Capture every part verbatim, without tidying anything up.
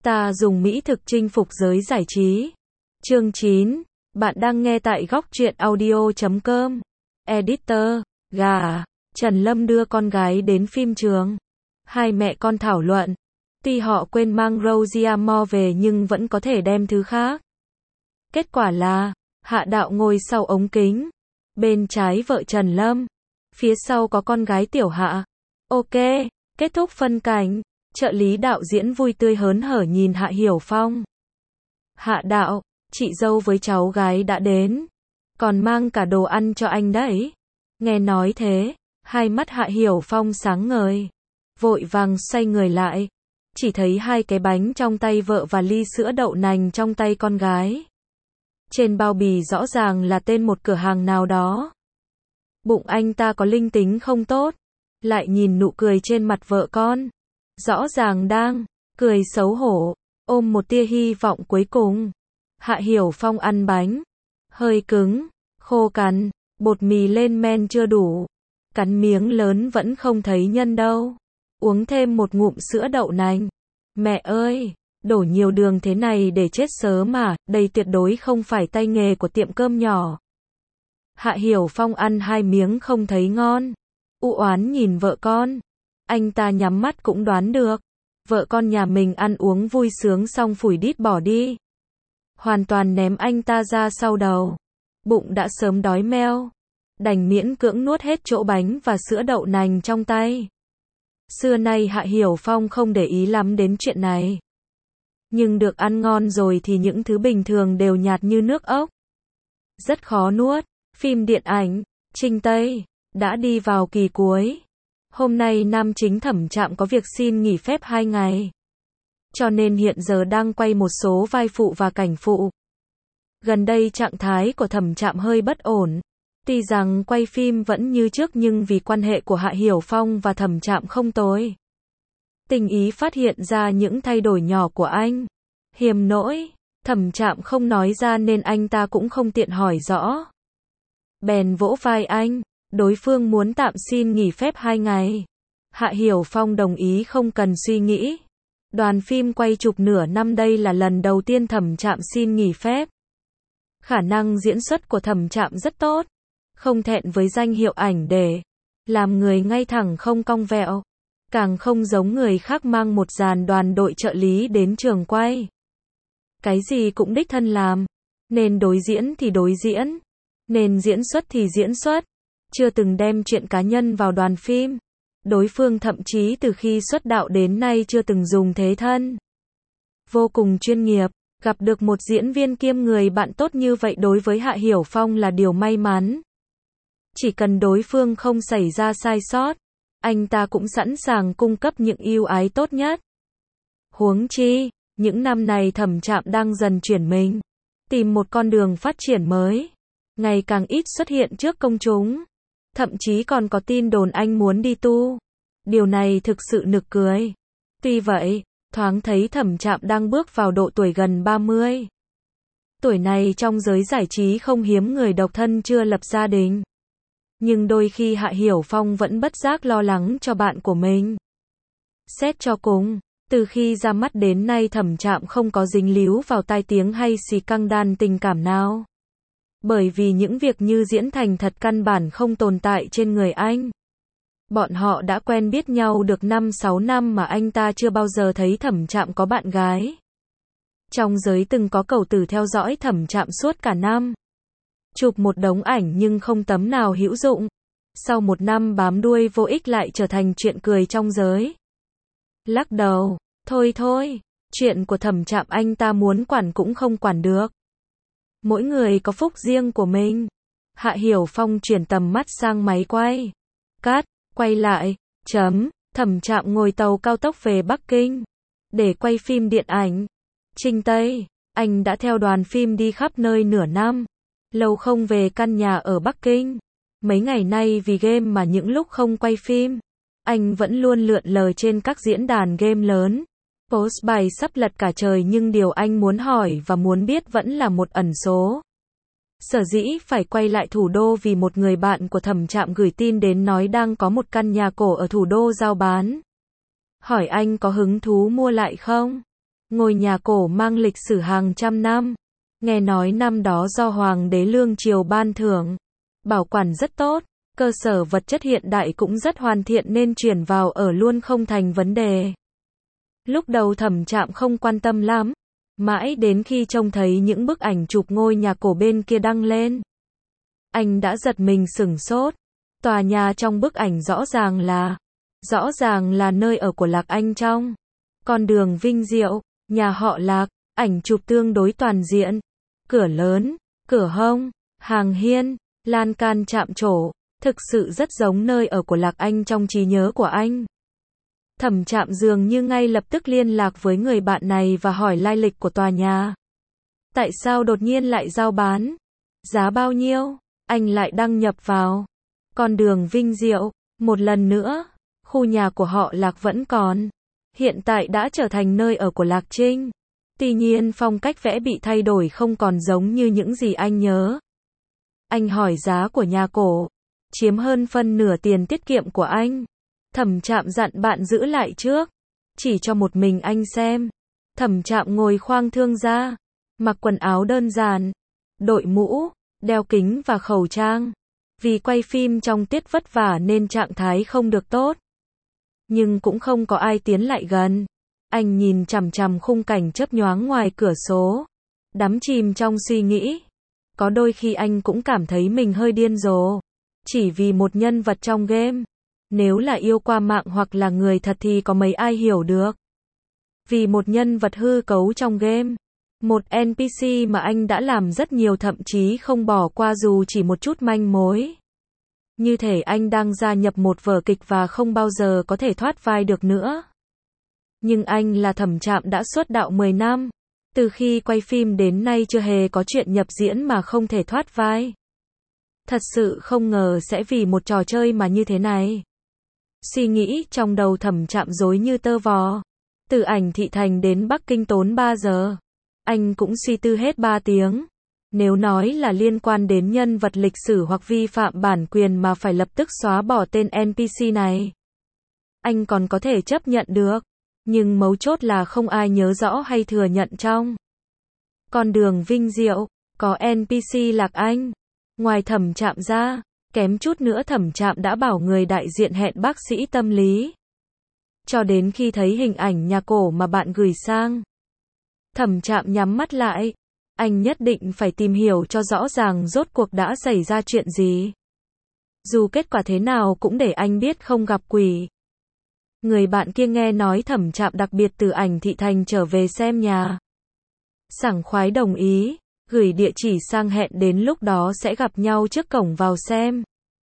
Ta dùng mỹ thực chinh phục giới giải trí. Chương chín. Bạn đang nghe tại góc truyện audio chấm com. Editor, gà. Trần Lâm đưa con gái đến phim trường. Hai mẹ con thảo luận. Tuy họ quên mang Rosie Moore về nhưng vẫn có thể đem thứ khác. Kết quả là, Hạ Đạo ngồi sau ống kính. Bên trái vợ Trần Lâm. Phía sau có con gái Tiểu Hạ. Ok, kết thúc phân cảnh. Trợ lý đạo diễn vui tươi hớn hở nhìn Hạ Hiểu Phong. Hạ Đạo, chị dâu với cháu gái đã đến. Còn mang cả đồ ăn cho anh đấy. Nghe nói thế, hai mắt Hạ Hiểu Phong sáng ngời. Vội vàng xoay người lại. Chỉ thấy hai cái bánh trong tay vợ và ly sữa đậu nành trong tay con gái. Trên bao bì rõ ràng là tên một cửa hàng nào đó. Bụng anh ta có linh tính không tốt. Lại nhìn nụ cười trên mặt vợ con. Rõ ràng đang cười xấu hổ, ôm một tia hy vọng cuối cùng. Hạ Hiểu Phong ăn bánh, hơi cứng, khô cằn, bột mì lên men chưa đủ, cắn miếng lớn vẫn không thấy nhân đâu. Uống thêm một ngụm sữa đậu nành. Mẹ ơi, đổ nhiều đường thế này để chết sớm mà, đây tuyệt đối không phải tay nghề của tiệm cơm nhỏ. Hạ Hiểu Phong ăn hai miếng không thấy ngon, u oán nhìn vợ con. Anh ta nhắm mắt cũng đoán được, vợ con nhà mình ăn uống vui sướng xong phủi đít bỏ đi. Hoàn toàn ném anh ta ra sau đầu. Bụng đã sớm đói meo, đành miễn cưỡng nuốt hết chỗ bánh và sữa đậu nành trong tay. Xưa nay Hạ Hiểu Phong không để ý lắm đến chuyện này. Nhưng được ăn ngon rồi thì những thứ bình thường đều nhạt như nước ốc. Rất khó nuốt. Phim điện ảnh, Trinh Tây, đã đi vào kỳ cuối. Hôm nay nam chính Thẩm Trạm có việc xin nghỉ phép hai ngày. Cho nên hiện giờ đang quay một số vai phụ và cảnh phụ. Gần đây trạng thái của Thẩm Trạm hơi bất ổn. Tuy rằng quay phim vẫn như trước nhưng vì quan hệ của Hạ Hiểu Phong và Thẩm Trạm không tồi. Tình ý phát hiện ra những thay đổi nhỏ của anh. Hiềm nỗi, Thẩm Trạm không nói ra nên anh ta cũng không tiện hỏi rõ. Bèn vỗ vai anh. Đối phương muốn tạm xin nghỉ phép hai ngày. Hạ Hiểu Phong đồng ý không cần suy nghĩ. Đoàn phim quay chụp nửa năm đây là lần đầu tiên Thẩm Trạm xin nghỉ phép. Khả năng diễn xuất của Thẩm Trạm rất tốt. Không thẹn với danh hiệu ảnh để làm người ngay thẳng không cong vẹo. Càng không giống người khác mang một dàn đoàn đội trợ lý đến trường quay. Cái gì cũng đích thân làm. Nên đối diễn thì đối diễn. Nên diễn xuất thì diễn xuất. Chưa từng đem chuyện cá nhân vào đoàn phim. Đối phương thậm chí từ khi xuất đạo đến nay chưa từng dùng thế thân. Vô cùng chuyên nghiệp, gặp được một diễn viên kiêm người bạn tốt như vậy đối với Hạ Hiểu Phong là điều may mắn. Chỉ cần đối phương không xảy ra sai sót, anh ta cũng sẵn sàng cung cấp những ưu ái tốt nhất. Huống chi, những năm này Thẩm Trạm đang dần chuyển mình, tìm một con đường phát triển mới, ngày càng ít xuất hiện trước công chúng. Thậm chí còn có tin đồn anh muốn đi tu. Điều này thực sự nực cười. Tuy vậy, thoáng thấy Thẩm Trạm đang bước vào độ tuổi gần ba mươi. Tuổi này trong giới giải trí không hiếm người độc thân chưa lập gia đình. Nhưng đôi khi Hạ Hiểu Phong vẫn bất giác lo lắng cho bạn của mình. Xét cho cùng, từ khi ra mắt đến nay Thẩm Trạm không có dính líu vào tai tiếng hay xì căng đan tình cảm nào. Bởi vì những việc như diễn thành thật căn bản không tồn tại trên người anh. Bọn họ đã quen biết nhau được năm sáu năm mà anh ta chưa bao giờ thấy Thẩm Trạm có bạn gái. Trong giới từng có cầu tử theo dõi Thẩm Trạm suốt cả năm. Chụp một đống ảnh nhưng không tấm nào hữu dụng. Sau một năm bám đuôi vô ích lại trở thành chuyện cười trong giới. Lắc đầu, thôi thôi, chuyện của Thẩm Trạm anh ta muốn quản cũng không quản được. Mỗi người có phúc riêng của mình. Hạ Hiểu Phong chuyển tầm mắt sang máy quay. Cắt, quay lại, chấm, Thẩm Trạm ngồi tàu cao tốc về Bắc Kinh. Để quay phim điện ảnh. Trinh Tây, anh đã theo đoàn phim đi khắp nơi nửa năm. Lâu không về căn nhà ở Bắc Kinh. Mấy ngày nay vì game mà những lúc không quay phim, anh vẫn luôn lượn lờ trên các diễn đàn game lớn. Post bài sắp lật cả trời nhưng điều anh muốn hỏi và muốn biết vẫn là một ẩn số. Sở dĩ phải quay lại thủ đô vì một người bạn của Thẩm Trạm gửi tin đến nói đang có một căn nhà cổ ở thủ đô giao bán. Hỏi anh có hứng thú mua lại không? Ngôi nhà cổ mang lịch sử hàng trăm năm. Nghe nói năm đó do Hoàng đế Lương Triều ban thưởng, bảo quản rất tốt, cơ sở vật chất hiện đại cũng rất hoàn thiện nên chuyển vào ở luôn không thành vấn đề. Lúc đầu Thẩm Trạm không quan tâm lắm, mãi đến khi trông thấy những bức ảnh chụp ngôi nhà cổ bên kia đăng lên, anh đã giật mình sửng sốt. Tòa nhà trong bức ảnh rõ ràng là, rõ ràng là nơi ở của Lạc Anh Trong. Con đường Vinh Diệu, nhà họ Lạc, ảnh chụp tương đối toàn diện. Cửa lớn, cửa hông, hàng hiên, lan can chạm trổ, thực sự rất giống nơi ở của Lạc Anh trong trí nhớ của anh. Thẩm Trạm dường như ngay lập tức liên lạc với người bạn này và hỏi lai lịch của tòa nhà. Tại sao đột nhiên lại giao bán? Giá bao nhiêu? Anh lại đăng nhập vào. Con đường Vinh Diệu, một lần nữa, khu nhà của họ Lạc vẫn còn. Hiện tại đã trở thành nơi ở của Lạc Trinh. Tuy nhiên phong cách vẽ bị thay đổi không còn giống như những gì anh nhớ. Anh hỏi giá của nhà cổ, chiếm hơn phân nửa tiền tiết kiệm của anh. Thẩm Trạm dặn bạn giữ lại trước, chỉ cho một mình anh xem. Thẩm Trạm ngồi khoang thương ra, mặc quần áo đơn giản, đội mũ, đeo kính và khẩu trang. Vì quay phim trong tiết vất vả nên trạng thái không được tốt. Nhưng cũng không có ai tiến lại gần. Anh nhìn chằm chằm khung cảnh chớp nhoáng ngoài cửa sổ, đắm chìm trong suy nghĩ. Có đôi khi anh cũng cảm thấy mình hơi điên rồ, chỉ vì một nhân vật trong game. Nếu là yêu qua mạng hoặc là người thật thì có mấy ai hiểu được. Vì một nhân vật hư cấu trong game, một en pê xê mà anh đã làm rất nhiều thậm chí không bỏ qua dù chỉ một chút manh mối. Như thể anh đang gia nhập một vở kịch và không bao giờ có thể thoát vai được nữa. Nhưng anh là Thẩm Trạm đã xuất đạo mười năm. Từ khi quay phim đến nay chưa hề có chuyện nhập diễn mà không thể thoát vai. Thật sự không ngờ sẽ vì một trò chơi mà như thế này. Suy nghĩ trong đầu Thẩm Trạm rối như tơ vò. Từ Ảnh Thị Thành đến Bắc Kinh tốn ba giờ. Anh cũng suy tư hết ba tiếng. Nếu nói là liên quan đến nhân vật lịch sử hoặc vi phạm bản quyền mà phải lập tức xóa bỏ tên en pê xê này, anh còn có thể chấp nhận được. Nhưng mấu chốt là không ai nhớ rõ hay thừa nhận trong Con đường Vinh Diệu có en pê xê Lạc Anh. Ngoài Thẩm Trạm ra, kém chút nữa Thẩm Trạm đã bảo người đại diện hẹn bác sĩ tâm lý. Cho đến khi thấy hình ảnh nhà cổ mà bạn gửi sang, Thẩm Trạm nhắm mắt lại. Anh nhất định phải tìm hiểu cho rõ ràng rốt cuộc đã xảy ra chuyện gì. Dù kết quả thế nào cũng để anh biết không gặp quỷ. Người bạn kia nghe nói Thẩm Trạm đặc biệt từ Ảnh Thị Thành trở về xem nhà. Sảng khoái đồng ý, gửi địa chỉ sang hẹn đến lúc đó sẽ gặp nhau trước cổng vào xem.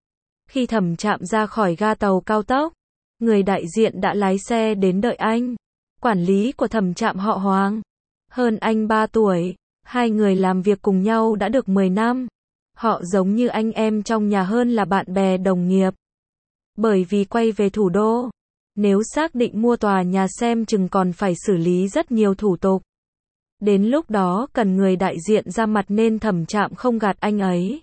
Khi Thẩm Trạm ra khỏi ga tàu cao tốc, người đại diện đã lái xe đến đợi anh. Quản lý của Thẩm Trạm họ Hoàng, hơn anh ba tuổi, hai người làm việc cùng nhau đã được mười năm. Họ giống như anh em trong nhà hơn là bạn bè đồng nghiệp. Bởi vì quay về thủ đô, nếu xác định mua tòa nhà xem chừng còn phải xử lý rất nhiều thủ tục. Đến lúc đó cần người đại diện ra mặt nên Thẩm Trạm không gạt anh ấy.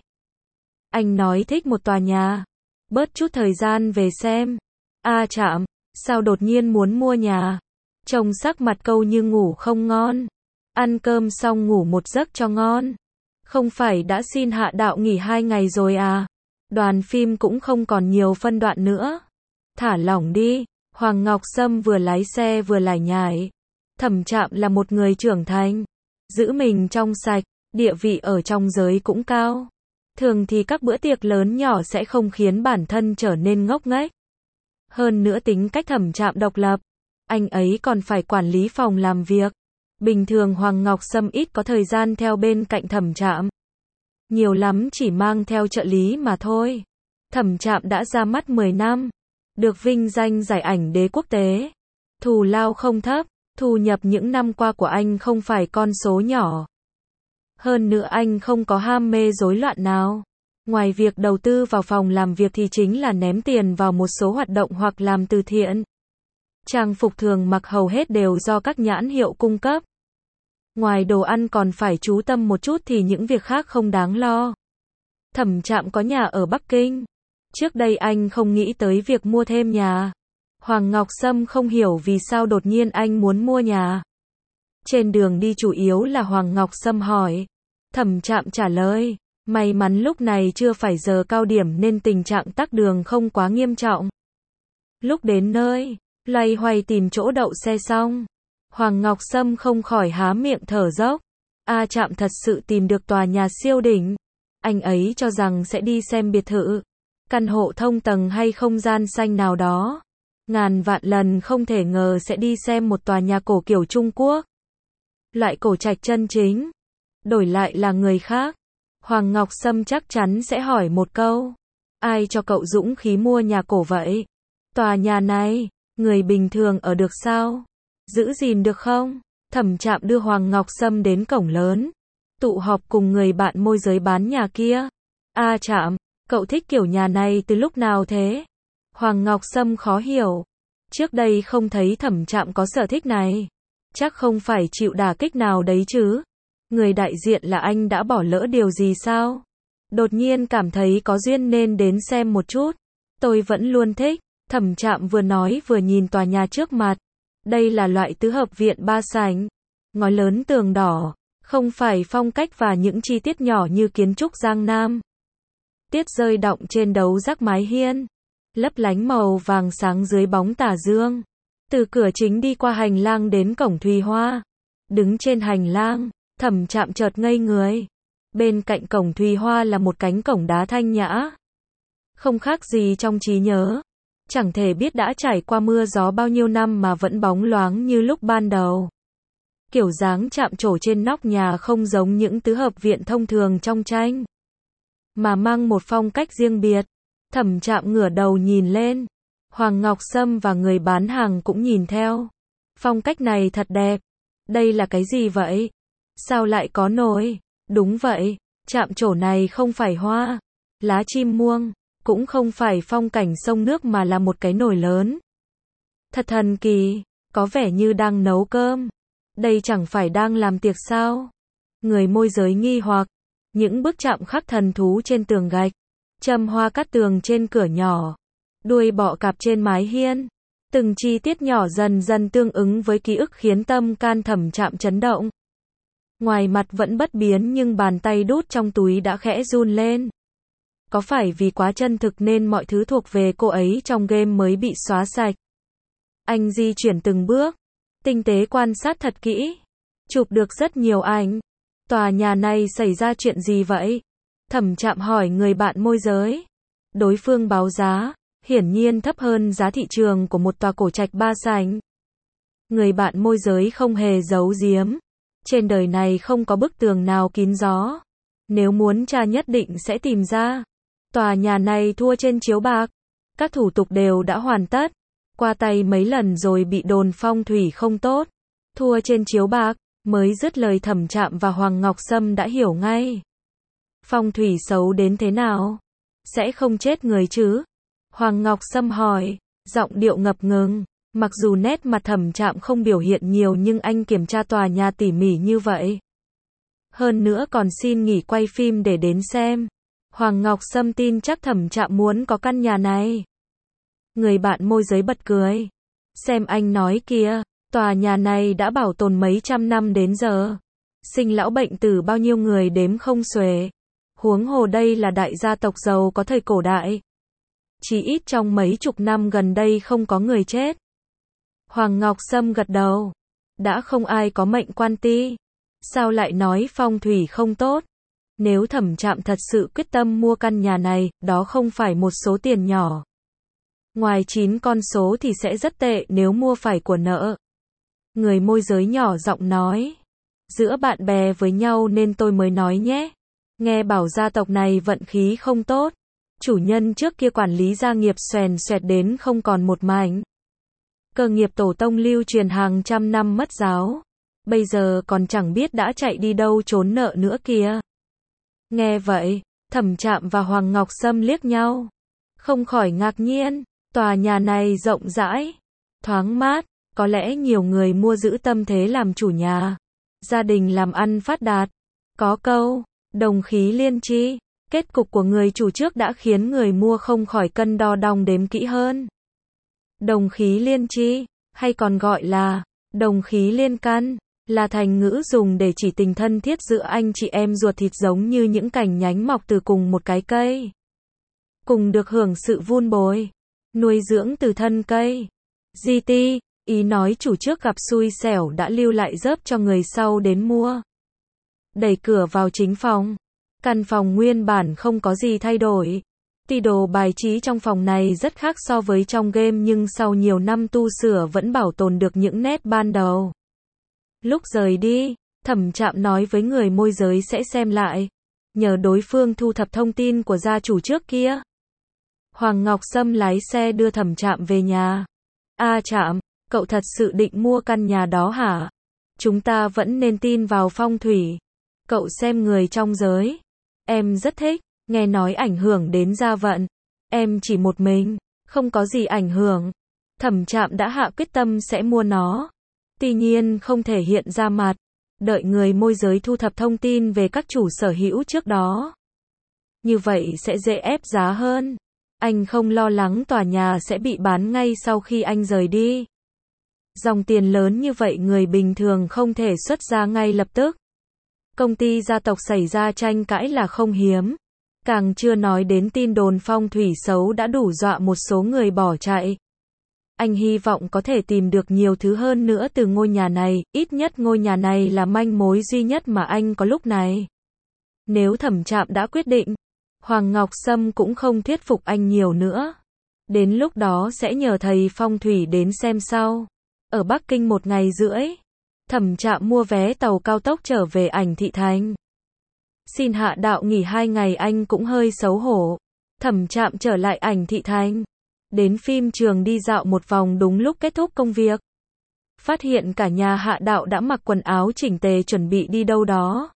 Anh nói thích một tòa nhà, bớt chút thời gian về xem. A Trạm, sao đột nhiên muốn mua nhà? Trông sắc mặt câu như ngủ không ngon. Ăn cơm xong ngủ một giấc cho ngon. Không phải đã xin hạ đạo nghỉ hai ngày rồi à? Đoàn phim cũng không còn nhiều phân đoạn nữa. Thả lỏng đi. Hoàng Ngọc Sâm vừa lái xe vừa lải nhải. Thẩm Trạm là một người trưởng thành, giữ mình trong sạch, địa vị ở trong giới cũng cao. Thường thì các bữa tiệc lớn nhỏ sẽ không khiến bản thân trở nên ngốc nghếch. Hơn nữa tính cách Thẩm Trạm độc lập, anh ấy còn phải quản lý phòng làm việc. Bình thường Hoàng Ngọc Sâm ít có thời gian theo bên cạnh Thẩm Trạm. Nhiều lắm chỉ mang theo trợ lý mà thôi. Thẩm Trạm đã ra mắt mười năm, được vinh danh giải ảnh đế quốc tế. Thù lao không thấp, thu nhập những năm qua của anh không phải con số nhỏ. Hơn nữa anh không có ham mê rối loạn nào. Ngoài việc đầu tư vào phòng làm việc thì chính là ném tiền vào một số hoạt động hoặc làm từ thiện. Trang phục thường mặc hầu hết đều do các nhãn hiệu cung cấp. Ngoài đồ ăn còn phải chú tâm một chút thì những việc khác không đáng lo. Thẩm Trạm có nhà ở Bắc Kinh. Trước đây anh không nghĩ tới việc mua thêm nhà. Hoàng Ngọc Sâm không hiểu vì sao đột nhiên anh muốn mua nhà. Trên đường đi chủ yếu là Hoàng Ngọc Sâm hỏi. Thẩm Trạm trả lời. May mắn lúc này chưa phải giờ cao điểm nên tình trạng tắc đường không quá nghiêm trọng. Lúc đến nơi, loay hoay tìm chỗ đậu xe xong, Hoàng Ngọc Sâm không khỏi há miệng thở dốc. A Trạm thật sự tìm được tòa nhà siêu đỉnh. Anh ấy cho rằng sẽ đi xem biệt thự, căn hộ thông tầng hay không gian xanh nào đó. Ngàn vạn lần không thể ngờ sẽ đi xem một tòa nhà cổ kiểu Trung Quốc. Loại cổ trạch chân chính. Đổi lại là người khác, Hoàng Ngọc Sâm chắc chắn sẽ hỏi một câu. Ai cho cậu dũng khí mua nhà cổ vậy? Tòa nhà này, người bình thường ở được sao? Giữ gìn được không? Thẩm Trạm đưa Hoàng Ngọc Sâm đến cổng lớn. Tụ họp cùng người bạn môi giới bán nhà kia. A Trạm, cậu thích kiểu nhà này từ lúc nào thế? Hoàng Ngọc Sâm khó hiểu. Trước đây không thấy Thẩm Trạm có sở thích này. Chắc không phải chịu đả kích nào đấy chứ. Người đại diện là anh đã bỏ lỡ điều gì sao? Đột nhiên cảm thấy có duyên nên đến xem một chút. Tôi vẫn luôn thích. Thẩm Trạm vừa nói vừa nhìn tòa nhà trước mặt. Đây là loại tứ hợp viện ba sảnh. Ngói lớn tường đỏ. Không phải phong cách và những chi tiết nhỏ như kiến trúc Giang Nam. Tiết rơi đọng trên đấu rác mái hiên. Lấp lánh màu vàng sáng dưới bóng tà dương. Từ cửa chính đi qua hành lang đến cổng Thùy Hoa. Đứng trên hành lang, Thẩm Trạm chợt ngây người. Bên cạnh cổng Thùy Hoa là một cánh cổng đá thanh nhã. Không khác gì trong trí nhớ. Chẳng thể biết đã trải qua mưa gió bao nhiêu năm mà vẫn bóng loáng như lúc ban đầu. Kiểu dáng chạm trổ trên nóc nhà không giống những tứ hợp viện thông thường trong tranh, mà mang một phong cách riêng biệt. Thẩm Trạm ngửa đầu nhìn lên. Hoàng Ngọc Sâm và người bán hàng cũng nhìn theo. Phong cách này thật đẹp. Đây là cái gì vậy? Sao lại có nồi? Đúng vậy, chạm trổ này không phải hoa, lá chim muông, cũng không phải phong cảnh sông nước mà là một cái nồi lớn. Thật thần kỳ, có vẻ như đang nấu cơm. Đây chẳng phải đang làm tiệc sao? Người môi giới nghi hoặc. Những bức chạm khắc thần thú trên tường gạch, châm hoa cắt tường trên cửa nhỏ, đuôi bọ cạp trên mái hiên. Từng chi tiết nhỏ dần dần tương ứng với ký ức khiến tâm can Thẩm Trạm chấn động. Ngoài mặt vẫn bất biến nhưng bàn tay đút trong túi đã khẽ run lên. Có phải vì quá chân thực nên mọi thứ thuộc về cô ấy trong game mới bị xóa sạch? Anh di chuyển từng bước, tinh tế quan sát thật kỹ, chụp được rất nhiều ảnh. Tòa nhà này xảy ra chuyện gì vậy? Thẩm Trạm hỏi người bạn môi giới. Đối phương báo giá, hiển nhiên thấp hơn giá thị trường của một tòa cổ trạch ba sảnh. Người bạn môi giới không hề giấu giếm. Trên đời này không có bức tường nào kín gió. Nếu muốn tra nhất định sẽ tìm ra. Tòa nhà này thua trên chiếu bạc. Các thủ tục đều đã hoàn tất. Qua tay mấy lần rồi bị đồn phong thủy không tốt. Thua trên chiếu bạc. Mới dứt lời Thẩm Trạm và Hoàng Ngọc Sâm đã hiểu ngay. Phong thủy xấu đến thế nào? Sẽ không chết người chứ? Hoàng Ngọc Sâm hỏi, giọng điệu ngập ngừng. Mặc dù nét mặt Thẩm Trạm không biểu hiện nhiều nhưng anh kiểm tra tòa nhà tỉ mỉ như vậy. Hơn nữa còn xin nghỉ quay phim để đến xem. Hoàng Ngọc Sâm tin chắc Thẩm Trạm muốn có căn nhà này. Người bạn môi giới bật cười. Xem anh nói kìa, tòa nhà này đã bảo tồn mấy trăm năm đến giờ. Sinh lão bệnh tử bao nhiêu người đếm không xuể. Huống hồ đây là đại gia tộc giàu có thời cổ đại. Chỉ ít trong mấy chục năm gần đây không có người chết. Hoàng Ngọc Sâm gật đầu. Đã không ai có mệnh quan ti. Sao lại nói phong thủy không tốt? Nếu Thẩm Trạm thật sự quyết tâm mua căn nhà này, đó không phải một số tiền nhỏ. Ngoài chín con số thì sẽ rất tệ nếu mua phải của nợ. Người môi giới nhỏ giọng nói. Giữa bạn bè với nhau nên tôi mới nói nhé. Nghe bảo gia tộc này vận khí không tốt. Chủ nhân trước kia quản lý gia nghiệp xoèn xoẹt đến không còn một mảnh. Cơ nghiệp tổ tông lưu truyền hàng trăm năm mất giáo. Bây giờ còn chẳng biết đã chạy đi đâu trốn nợ nữa kìa. Nghe vậy, Thẩm Trạm và Hoàng Ngọc Sâm liếc nhau. Không khỏi ngạc nhiên, tòa nhà này rộng rãi, thoáng mát, có lẽ nhiều người mua giữ tâm thế làm chủ nhà. Gia đình làm ăn phát đạt. Có câu, đồng khí liên chi. Kết cục của người chủ trước đã khiến người mua không khỏi cân đo đong đếm kỹ hơn. Đồng khí liên chi, hay còn gọi là đồng khí liên căn. là thành ngữ dùng để chỉ tình thân thiết giữa anh chị em ruột thịt, giống như những cành nhánh mọc từ cùng một cái cây, cùng được hưởng sự vun bồi, nuôi dưỡng từ thân cây. giê tê, ý nói chủ trước gặp xui xẻo đã lưu lại dớp cho người sau đến mua. Đẩy cửa vào chính phòng. Căn phòng nguyên bản không có gì thay đổi. Tuy đồ bài trí trong phòng này rất khác so với trong game, nhưng sau nhiều năm tu sửa vẫn bảo tồn được những nét ban đầu. Lúc rời đi, Thẩm Trạm nói với người môi giới sẽ xem lại, nhờ đối phương thu thập thông tin của gia chủ trước kia. Hoàng Ngọc Sâm lái xe đưa Thẩm Trạm về nhà. A Trạm, cậu thật sự định mua căn nhà đó hả? Chúng ta vẫn nên tin vào phong thủy. Cậu xem người trong giới. Em rất thích, nghe nói ảnh hưởng đến gia vận. Em chỉ một mình, không có gì ảnh hưởng. Thẩm Trạm đã hạ quyết tâm sẽ mua nó. Tuy nhiên không thể hiện ra mặt. Đợi người môi giới thu thập thông tin về các chủ sở hữu trước đó. Như vậy sẽ dễ ép giá hơn. Anh không lo lắng tòa nhà sẽ bị bán ngay sau khi anh rời đi. Dòng tiền lớn như vậy người bình thường không thể xuất ra ngay lập tức. Công ty gia tộc xảy ra tranh cãi là không hiếm. Càng chưa nói đến tin đồn phong thủy xấu đã đủ dọa một số người bỏ chạy. Anh hy vọng có thể tìm được nhiều thứ hơn nữa từ ngôi nhà này, ít nhất ngôi nhà này là manh mối duy nhất mà anh có lúc này. Nếu Thẩm Trạm đã quyết định, Hoàng Ngọc Sâm cũng không thuyết phục anh nhiều nữa. Đến lúc đó sẽ nhờ thầy phong thủy đến xem sau. Ở Bắc Kinh một ngày rưỡi, Thẩm Trạm mua vé tàu cao tốc trở về Ảnh Thị Thành. Xin Hạ Đạo nghỉ hai ngày anh cũng hơi xấu hổ. Thẩm Trạm trở lại Ảnh Thị Thành. Đến phim trường đi dạo một vòng đúng lúc kết thúc công việc. Phát hiện cả nhà Hạ Đạo đã mặc quần áo chỉnh tề chuẩn bị đi đâu đó.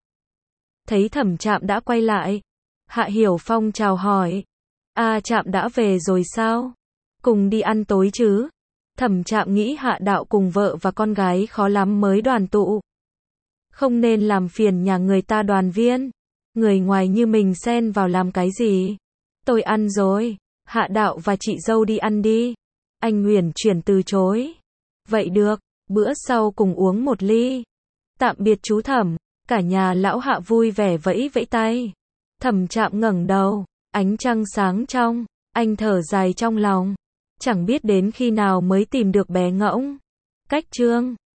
Thấy Thẩm Trạm đã quay lại, Hạ Hiểu Phong chào hỏi. A Trạm đã về rồi sao? Cùng đi ăn tối chứ? Thẩm Trạm nghĩ Hạ Đạo cùng vợ và con gái khó lắm mới đoàn tụ. Không nên làm phiền nhà người ta đoàn viên. Người ngoài như mình xen vào làm cái gì? Tôi ăn rồi. Hạ Đạo và chị dâu đi ăn đi. Anh uyển chuyển từ chối. Vậy được, bữa sau cùng uống một ly. Tạm biệt chú Thẩm. Cả nhà lão Hạ vui vẻ vẫy vẫy tay. Thẩm Trạm ngẩng đầu, ánh trăng sáng trong, anh thở dài trong lòng. Chẳng biết đến khi nào mới tìm được bé Ngỗng. Cách chương